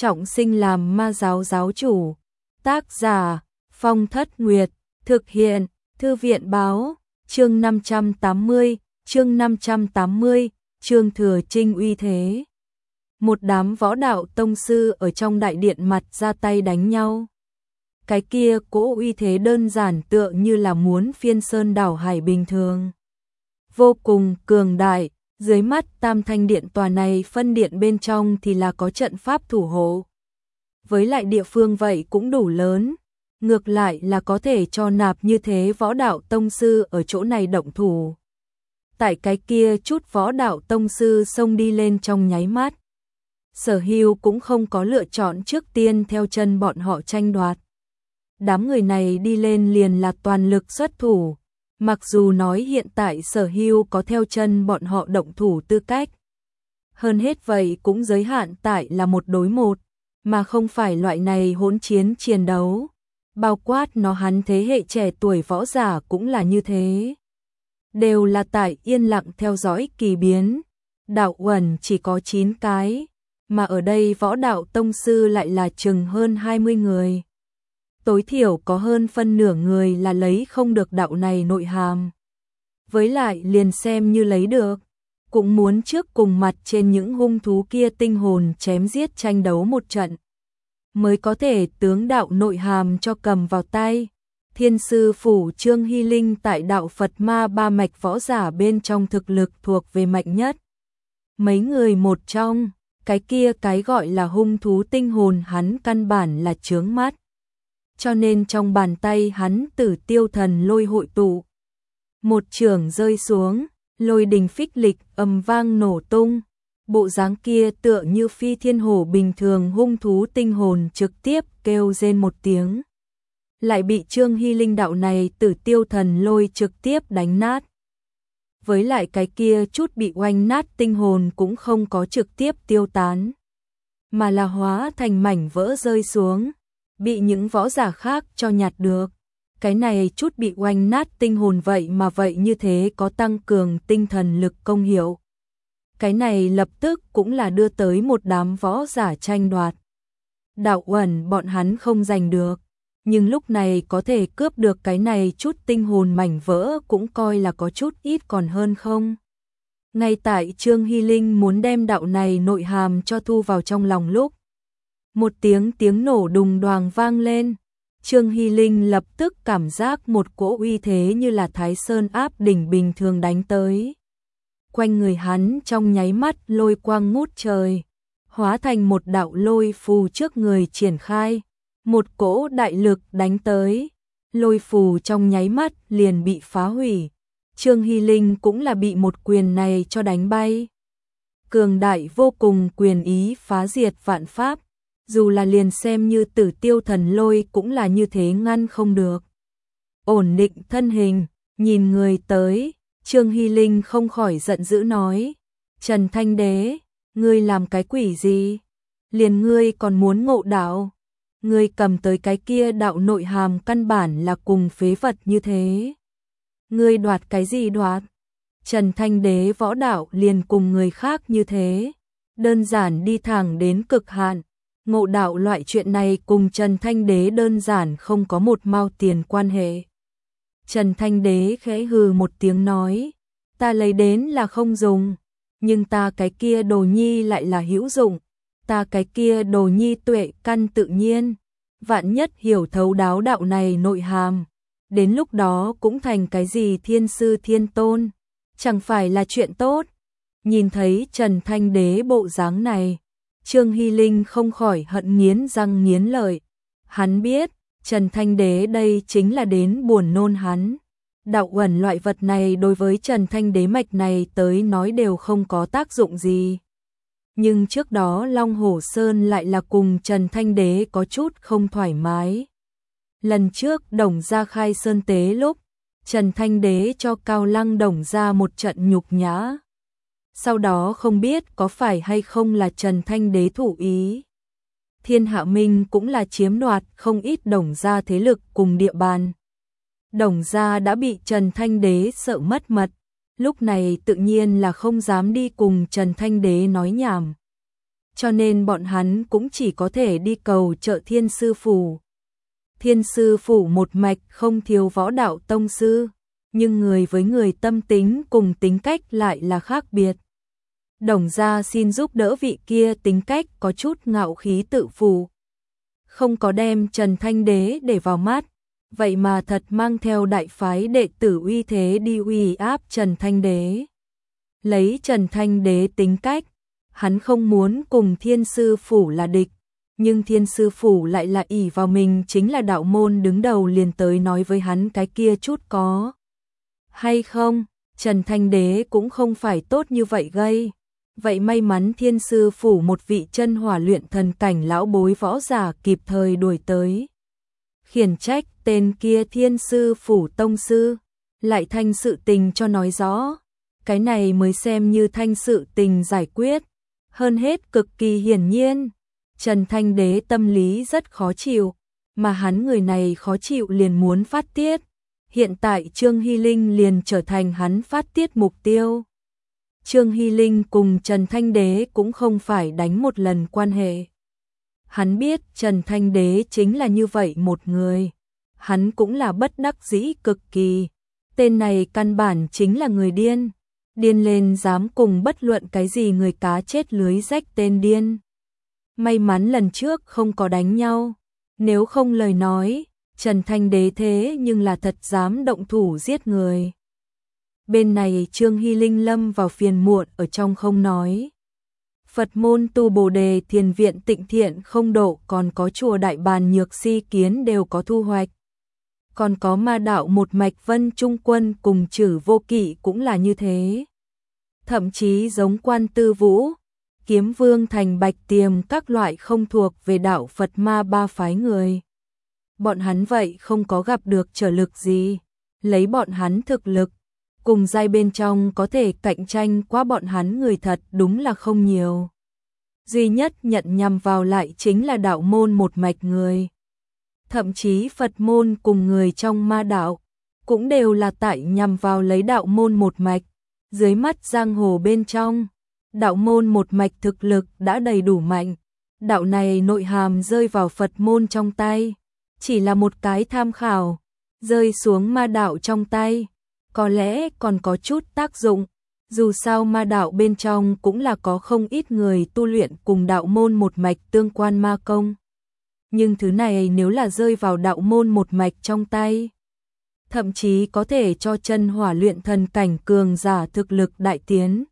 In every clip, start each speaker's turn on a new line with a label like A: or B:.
A: trọng sinh làm ma giáo giáo chủ. Tác giả Phong Thất Nguyệt. Thực hiện Thư viện báo. Chương 580. Chương Thừa Trinh uy thế. Một đám võ đạo tông sư ở trong đại điện mặt ra tay đánh nhau. Cái kia cỗ uy thế đơn giản tựa như là muốn phiên sơn đảo hải bình thường. Vô cùng cường đại, dưới mắt Tam Thanh Điện tòa này phân điện bên trong thì là có trận pháp thủ hộ. Với lại địa phương vậy cũng đủ lớn, ngược lại là có thể cho nạp như thế võ đạo tông sư ở chỗ này động thủ. Tại cái kia chút võ đạo tông sư xông đi lên trong nháy mắt. Sở Hưu cũng không có lựa chọn trước tiên theo chân bọn họ tranh đoạt. Đám người này đi lên liền là toàn lực xuất thủ, mặc dù nói hiện tại Sở Hưu có theo chân bọn họ động thủ tư cách. Hơn hết vậy cũng giới hạn tại là 1 đối 1, mà không phải loại này hỗn chiến đấu. Bao quát nó hắn thế hệ trẻ tuổi võ giả cũng là như thế. Đều là tại yên lặng theo dõi kỳ biến. Đạo uẩn chỉ có 9 cái, mà ở đây võ đạo tông sư lại là chừng hơn 20 người. Tối thiểu có hơn phân nửa người là lấy không được đạo này nội hàm. Với lại liền xem như lấy được, cũng muốn trước cùng mặt trên những hung thú kia tinh hồn chém giết tranh đấu một trận, mới có thể tướng đạo nội hàm cho cầm vào tay. Thiên sư phủ Trương Hy Linh tại đạo Phật Ma ba mạch võ giả bên trong thực lực thuộc về mạnh nhất. Mấy người một trong, cái kia cái gọi là hung thú tinh hồn hắn căn bản là chướng mắt. Cho nên trong bàn tay hắn Tử Tiêu Thần lôi hội tụ. Một chưởng rơi xuống, lôi đình phích lịch ầm vang nổ tung. Bộ dáng kia tựa như phi thiên hổ bình thường, hung thú tinh hồn trực tiếp kêu rên một tiếng. Lại bị Trương Hy Linh đạo này Tử Tiêu Thần lôi trực tiếp đánh nát. Với lại cái kia chút bị oanh nát tinh hồn cũng không có trực tiếp tiêu tán, mà là hóa thành mảnh vỡ rơi xuống, bị những võ giả khác cho nhặt được. Cái này chút bị oanh nát tinh hồn vậy mà vậy như thế có tăng cường tinh thần lực công hiệu. Cái này lập tức cũng là đưa tới một đám võ giả tranh đoạt. Đạo uẩn bọn hắn không giành được, nhưng lúc này có thể cướp được cái này chút tinh hồn mảnh vỡ cũng coi là có chút ít còn hơn không. Ngay tại Trương Hy Linh muốn đem đạo này nội hàm cho thu vào trong lòng lúc, một tiếng nổ đùng đoàng vang lên. Trương Hy Linh lập tức cảm giác một cỗ uy thế như là Thái Sơn áp đỉnh bình thường đánh tới. Quanh người hắn trong nháy mắt lôi quang ngút trời, hóa thành một đạo lôi phù trước người triển khai. Một cỗ đại lực đánh tới, lôi phù trong nháy mắt liền bị phá hủy. Trương Hy Linh cũng là bị một quyền này cho đánh bay. Cường đại vô cùng quyền ý phá diệt vạn pháp, dù là liền xem như Tử Tiêu Thần lôi cũng là như thế ngăn không được. Ổn định thân hình, nhìn người tới, Trương Hy Linh không khỏi giận dữ nói: Trần Thanh Đế, ngươi làm cái quỷ gì? Liền ngươi còn muốn ngộ đạo? Ngươi cầm tới cái kia đạo nội hàm căn bản là cùng phế vật như thế. Ngươi đoạt cái gì đoạt? Trần Thanh Đế võ đạo liền cùng người khác như thế, đơn giản đi thẳng đến cực hạn. Ngộ đạo loại chuyện này cùng Trần Thanh Đế đơn giản không có một mao tiền quan hệ. Trần Thanh Đế khẽ hừ một tiếng nói: Ta lấy đến là không dùng, nhưng ta cái kia đồ nhi lại là hữu dụng. Ta cái kia đồ nhi tuệ căn tự nhiên, vạn nhất hiểu thấu đáo đạo này nội hàm, đến lúc đó cũng thành cái gì thiên sư thiên tôn, chẳng phải là chuyện tốt. Nhìn thấy Trần Thanh Đế bộ dáng này, Trương Hy Linh không khỏi hận nghiến răng nghiến lợi. Hắn biết, Trần Thanh Đế đây chính là đến buồn nôn hắn. Đạo uẩn loại vật này đối với Trần Thanh Đế mạch này tới nói đều không có tác dụng gì. Nhưng trước đó Long Hổ Sơn lại là cùng Trần Thanh Đế có chút không thoải mái. Lần trước Đồng Gia khai sơn tế lúc, Trần Thanh Đế cho Cao Lăng Đồng Gia một trận nhục nhã. Sau đó không biết có phải hay không là Trần Thanh Đế thủ ý. Thiên Hạ Minh cũng là chiếm đoạt không ít Đồng Gia thế lực cùng địa bàn. Đồng Gia đã bị Trần Thanh Đế sợ mất mật, lúc này tự nhiên là không dám đi cùng Trần Thanh Đế nói nhảm. cho nên bọn hắn cũng chỉ có thể đi cầu trợ Thiên Sư Phủ. Thiên Sư Phủ một mạch không thiếu võ đạo tông sư, nhưng người với người tâm tính cùng tính cách lại là khác biệt. Đồng gia xin giúp đỡ vị kia tính cách có chút ngạo khí tự phụ, không có đem Trần Thanh Đế để vào mắt, vậy mà thật mang theo đại phái đệ tử uy thế đi uy áp Trần Thanh Đế. Lấy Trần Thanh Đế tính cách, hắn không muốn cùng Thiên Sư Phủ là địch, nhưng Thiên Sư Phủ lại là ỷ vào mình chính là đạo môn đứng đầu liền tới nói với hắn cái kia chút có hay không, Trần Thanh Đế cũng không phải tốt như vậy gây. Vậy may mắn Thiên Sư Phủ một vị chân hỏa luyện thần cảnh lão bối võ giả kịp thời đuổi tới. Khiển trách tên kia Thiên Sư Phủ tông sư, lại thanh sự tình cho nói rõ. Cái này mới xem như thanh sự tình giải quyết. Hơn hết cực kỳ hiển nhiên, Trần Thanh Đế tâm lý rất khó chịu, mà hắn người này khó chịu liền muốn phát tiết. Hiện tại Trương Hy Linh liền trở thành hắn phát tiết mục tiêu. Trương Hy Linh cùng Trần Thanh Đế cũng không phải đánh một lần quan hệ. Hắn biết Trần Thanh Đế chính là như vậy một người. Hắn cũng là bất đắc dĩ cực kỳ. Tên này căn bản chính là người điên. Điên lên dám cùng bất luận cái gì người cá chết lưới rách tên điên. May mắn lần trước không có đánh nhau. Nếu không lời nói, Trần Thanh Đế thế nhưng là thật dám động thủ giết người. Bên này Trương Hy Linh lâm vào phiền muộn ở trong không nói. Phật môn tu Bồ Đề Thiền viện Tịnh Thiện không độ, còn có chùa Đại Bàn Nhược Si Kiến đều có thu hoạch. Còn có ma đạo một mạch Vân Trung Quân cùng Trử Vô Kỵ cũng là như thế. Thậm chí giống Quan Tư Vũ, Kiếm Vương Thành Bạch Tiềm các loại không thuộc về đạo Phật ma ba phái người. Bọn hắn vậy không có gặp được trở lực gì, lấy bọn hắn thực lực, cùng giai bên trong có thể cạnh tranh qua bọn hắn người thật đúng là không nhiều. Duy nhất nhận nhằm vào lại chính là đạo môn một mạch người. Thậm chí Phật môn cùng người trong ma đạo, cũng đều là tại nhằm vào lấy đạo môn một mạch. Dưới mắt giang hồ bên trong, đạo môn một mạch thực lực đã đầy đủ mạnh. Đạo này nội hàm rơi vào Phật môn trong tay, chỉ là một cái tham khảo, rơi xuống ma đạo trong tay. Có lẽ còn có chút tác dụng, dù sao ma đạo bên trong cũng là có không ít người tu luyện cùng đạo môn một mạch tương quan ma công. Nhưng thứ này nếu là rơi vào đạo môn một mạch trong tay, thậm chí có thể cho chân hỏa luyện thần cảnh cường giả thực lực đại tiến.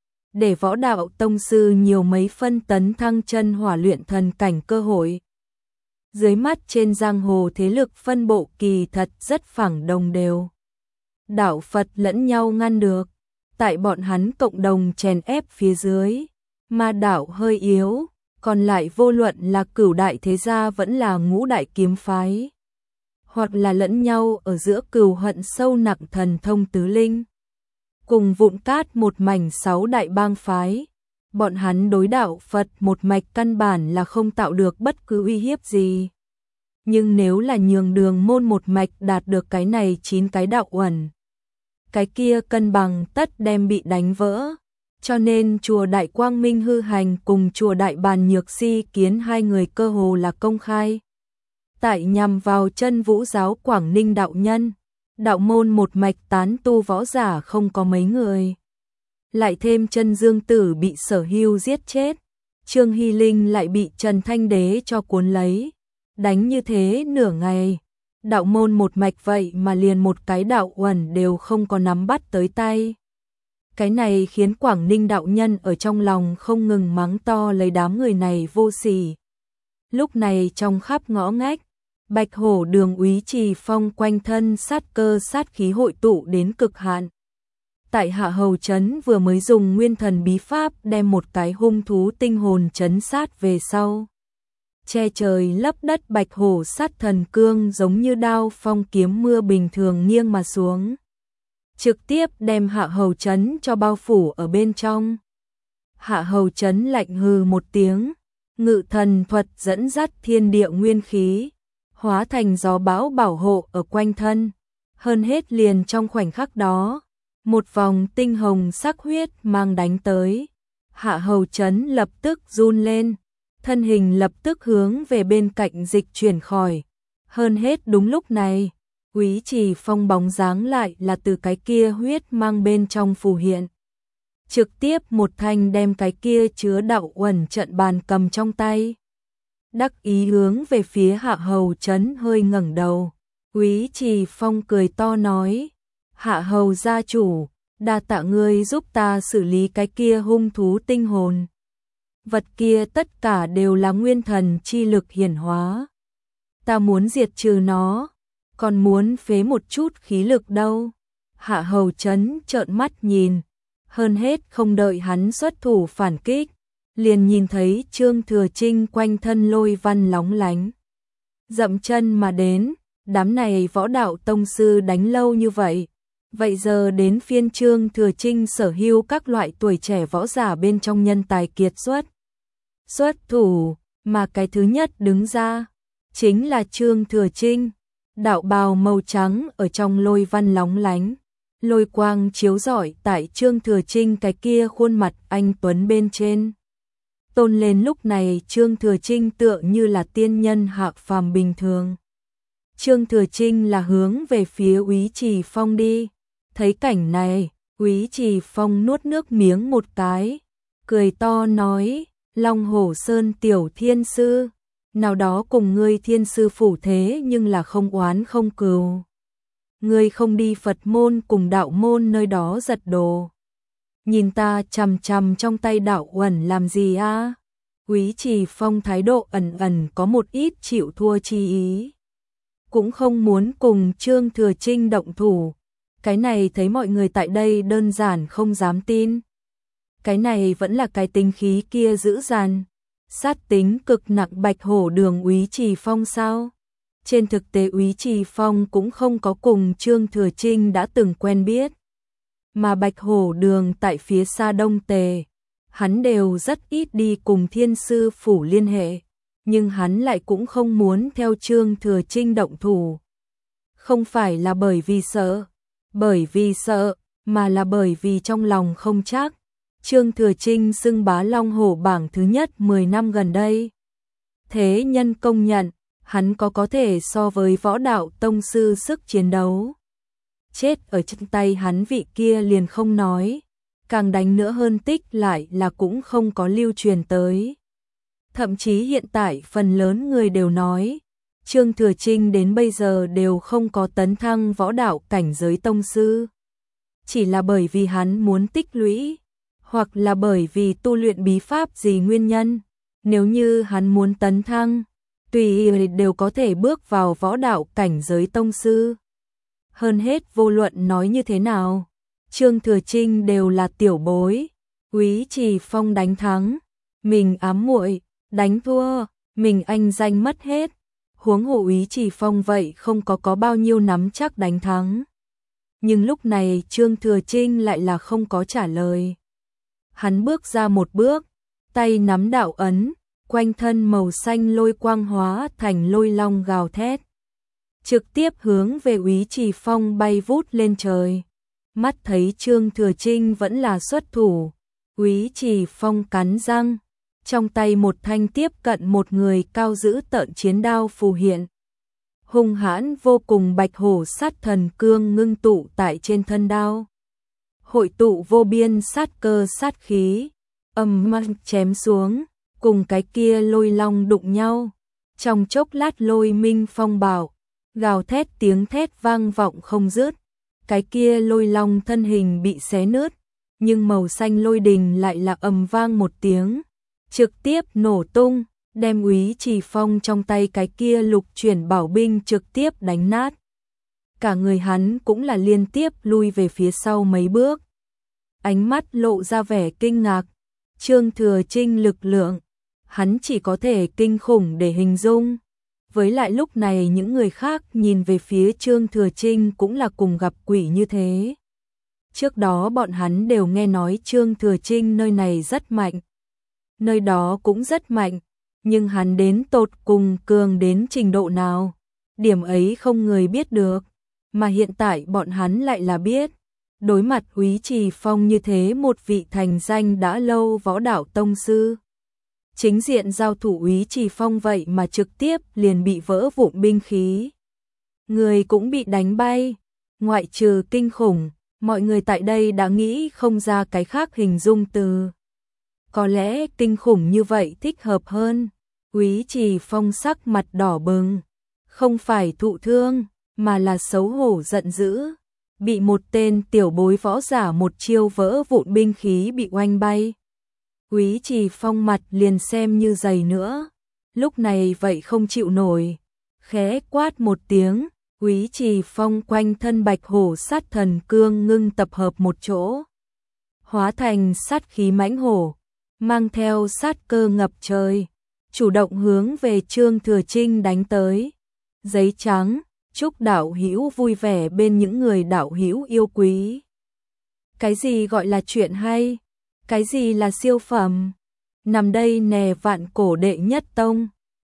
A: Để võ đạo tông sư nhiều mấy phân tấn thăng chân hỏa luyện thần cảnh cơ hội. Dưới mắt trên giang hồ thế lực phân bộ kỳ thật rất phẳng đồng đều. Đạo Phật lẫn nhau ngăn được, tại bọn hắn cộng đồng chèn ép phía dưới, ma đạo hơi yếu, còn lại vô luận là cửu đại thế gia vẫn là ngũ đại kiếm phái, hoặc là lẫn nhau ở giữa cừu hận sâu nặng thần thông tứ linh, cùng vụn cát một mảnh 6 đại bang phái, bọn hắn đối đạo Phật một mạch căn bản là không tạo được bất cứ uy hiếp gì. Nhưng nếu là nhường đường môn một mạch đạt được cái này 9 cái đạo uẩn, cái kia cân bằng tất đem bị đánh vỡ. Cho nên chùa Đại Quang Minh hư hành cùng chùa Đại Bàn Nhược Si Kiến hai người cơ hồ là công khai. Tại nhằm vào chân vũ giáo Quảng Ninh đạo nhân, đạo môn một mạch tán tu võ giả không có mấy người. Lại thêm chân Dương Tử bị Sở Hưu giết chết, Trương Hy Linh lại bị Trần Thanh Đế cho cuốn lấy. Đánh như thế nửa ngày, đạo môn một mạch vậy mà liền một cái đạo uẩn đều không có nắm bắt tới tay. Cái này khiến Quảng Ninh đạo nhân ở trong lòng không ngừng mắng to lấy đám người này vô sỉ. Lúc này trong khắp ngõ ngách, Bạch Hổ Đường úy Trì Phong quanh thân sát cơ sát khí hội tụ đến cực hạn. Tại Hạ Hầu Trấn vừa mới dùng nguyên thần bí pháp đem một cái hung thú tinh hồn trấn sát về sau. Che trời lấp đất Bạch Hổ sát thần cương giống như đao phong kiếm mưa bình thường nghiêng mà xuống. Trực tiếp đem Hạ Hầu Trấn cho bao phủ ở bên trong. Hạ Hầu Trấn lạnh hừ một tiếng, ngự thần thuật dẫn dắt thiên địa nguyên khí, hóa thành gió bão bảo hộ ở quanh thân. Hơn hết liền trong khoảnh khắc đó, một vòng tinh hồng sắc huyết mang đánh tới. Hạ Hầu Trấn lập tức run lên, thân hình lập tức hướng về bên cạnh dịch chuyển khỏi. Hơn hết đúng lúc này, Úy Trì Phong bóng dáng lại là từ cái kia huyết mang bên trong phù hiện. Trực tiếp một thanh đem cái kia chứa đạo uẩn trận bàn cầm trong tay. Đắc ý hướng về phía Hạ Hầu Trấn hơi ngẩng đầu. Úy Trì Phong cười to nói, Hạ Hầu gia chủ, đa tạ ngươi giúp ta xử lý cái kia hung thú tinh hồn. Vật kia tất cả đều là nguyên thần chi lực hiển hóa. Ta muốn diệt trừ nó, còn muốn phế một chút khí lực đâu. Hạ Hầu Trấn trợn mắt nhìn, hơn hết không đợi hắn xuất thủ phản kích, liền nhìn thấy Trương Thừa Trinh quanh thân lôi văn lóng lánh. Dậm chân mà đến, đám này võ đạo tông sư đánh lâu như vậy. Vậy giờ đến phiên Trương Thừa Trinh sở hữu các loại tuổi trẻ võ giả bên trong nhân tài kiệt xuất thủ, mà cái thứ nhất đứng ra chính là Trương Thừa Trinh, đạo bào màu trắng ở trong lôi văn lóng lánh, lôi quang chiếu rọi tại Trương Thừa Trinh cái kia khuôn mặt anh tuấn bên trên. Tôn lên lúc này Trương Thừa Trinh tựa như là tiên nhân hạ phàm bình thường. Trương Thừa Trinh là hướng về phía Úy Trì Phong đi. Thấy cảnh này, Úy Trì Phong nuốt nước miếng một cái, cười to nói, Long Hổ Sơn tiểu thiên sư, nào đó cùng ngươi thiên sư phủ thế nhưng là không oán không cừu. Ngươi không đi Phật môn cùng đạo môn nơi đó giật đồ. Nhìn ta chằm chằm trong tay đạo uẩn làm gì a? Úy Trì Phong thái độ ẩn ẩn có một ít chịu thua chi ý. Cũng không muốn cùng Trương Thừa Trinh động thủ. Cái này thấy mọi người tại đây đơn giản không dám tin. Cái này vẫn là cái tính khí kia dữ dằn, sát tính cực nặng Bạch Hổ Đường Úy Trì Phong sao? Trên thực tế Úy Trì Phong cũng không có cùng Trương Thừa Trinh đã từng quen biết. Mà Bạch Hổ Đường tại phía xa Đông Tề, hắn đều rất ít đi cùng thiên sư phủ liên hệ, nhưng hắn lại cũng không muốn theo Trương Thừa Trinh động thủ. Không phải là bởi vì sợ, mà là bởi vì trong lòng không chắc. Trương Thừa Trinh xưng bá Long Hổ bảng thứ nhất 10 năm gần đây. Thế nhân công nhận, hắn có thể so với võ đạo tông sư sức chiến đấu. Chết ở trên tay hắn vị kia liền không nói, càng đánh nữa hơn tích lại là cũng không có lưu truyền tới. Thậm chí hiện tại phần lớn người đều nói, Trương Thừa Trinh đến bây giờ đều không có tấn thăng võ đạo cảnh giới tông sư. Chỉ là bởi vì hắn muốn tích lũy, hoặc là bởi vì tu luyện bí pháp gì nguyên nhân. Nếu như hắn muốn tấn thăng, tùy đều có thể bước vào võ đạo cảnh giới tông sư. Hơn hết vô luận nói như thế nào, Trương Thừa Trinh đều là tiểu bối. Úy Trì Phong đánh thắng, mình ám muội, đánh thua, mình anh danh mất hết. Huống hồ Úy Trì Phong vậy không có bao nhiêu nắm chắc đánh thắng. Nhưng lúc này Trương Thừa Trinh lại là không có trả lời. Hắn bước ra một bước, tay nắm đạo ấn, quanh thân màu xanh lôi quang hóa thành lôi long gào thét. Trực tiếp hướng về Úy Trì Phong bay vút lên trời. Mắt thấy Trương Thừa Trinh vẫn là xuất thủ, Úy Trì Phong cắn răng, trong tay một thanh tiếp cận một người cao giữ tợn chiến đao phù hiện. Hung hãn vô cùng Bạch Hổ sát thần cương ngưng tụ tại trên thân đao. Hội tụ vô biên sát cơ sát khí, ầm mang chém xuống, cùng cái kia lôi long đụng nhau. Trong chốc lát lôi minh phong bạo, gào thét tiếng thét vang vọng không dứt. Cái kia lôi long thân hình bị xé nứt, nhưng màu xanh lôi đình lại là ầm vang một tiếng, trực tiếp nổ tung, đem Úy Trì Phong trong tay cái kia lục chuyển bảo binh trực tiếp đánh nát. Cả người hắn cũng là liên tiếp lui về phía sau mấy bước. Ánh mắt lộ ra vẻ kinh ngạc. Trương Thừa Trinh lực lượng, hắn chỉ có thể kinh khủng để hình dung. Với lại lúc này những người khác nhìn về phía Trương Thừa Trinh cũng là cùng gặp quỷ như thế. Trước đó bọn hắn đều nghe nói Trương Thừa Trinh nơi này rất mạnh, nơi đó cũng rất mạnh, nhưng hắn đến tột cùng cường đến trình độ nào, điểm ấy không người biết được, mà hiện tại bọn hắn lại là biết. Đối mặt Úy Trì Phong như thế một vị thành danh đã lâu võ đạo tông sư. Chính diện giao thủ Úy Trì Phong vậy mà trực tiếp liền bị vỡ vụn binh khí. Người cũng bị đánh bay, ngoại trừ kinh khủng, mọi người tại đây đã nghĩ không ra cái khác hình dung từ. Có lẽ kinh khủng như vậy thích hợp hơn. Úy Trì Phong sắc mặt đỏ bừng, không phải thụ thương, mà là xấu hổ giận dữ. Bị một tên tiểu bối võ giả một chiêu vỡ vụn binh khí bị oanh bay. Úy Trì Phong mặt liền xem như dày nữa, lúc này vậy không chịu nổi. Khẽ quát một tiếng, Úy Trì Phong quanh thân bạch hổ sát thần cương ngưng tập hợp một chỗ. Hóa thành sát khí mãnh hổ, mang theo sát cơ ngập trời, chủ động hướng về Trương Thừa Trinh đánh tới. Giấy trắng, chúc đạo hữu vui vẻ bên những người đạo hữu yêu quý. Cái gì gọi là chuyện hay? Cái gì là siêu phẩm? Nằm đây nè vạn cổ đệ nhất tông.